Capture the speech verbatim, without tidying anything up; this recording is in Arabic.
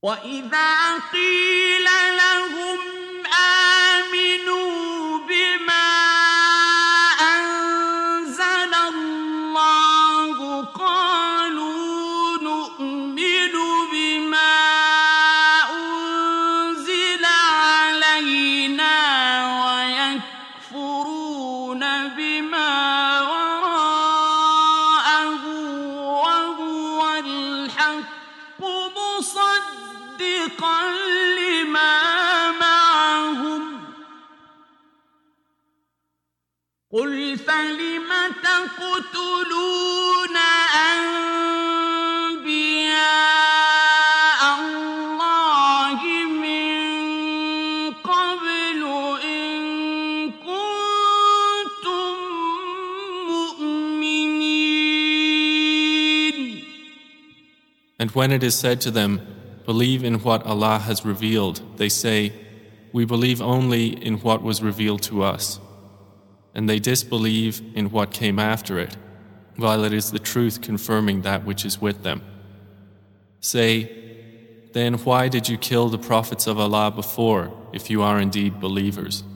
وَإِذَا قِيلَ لَهُمْ آمِنُوا بِمَا أَنزَلَ اللَّهُ قَالُوا نُؤْمِنُ بِمَا أُنزِلَ عَلَيْنَا وَيَكْفُرُونَ بِمَا وَرَاءَهُ وَهُوَ الْحَقُّ مُصَدِّقًا لِّمَا مَعَهُمْ ۗ قُلْ فَلِمَ تَقْتُلُونَ أَنبِيَاءَ اللَّهِ مِن قَبْلُ إِن كُنتُم مُّؤْمِنِينَ. And when it is said to them, believe in what Allah has revealed, they say, we believe only in what was revealed to us. And they disbelieve in what came after it, while it is the truth confirming that which is with them. Say, then why did you kill the prophets of Allah before, if you are indeed believers?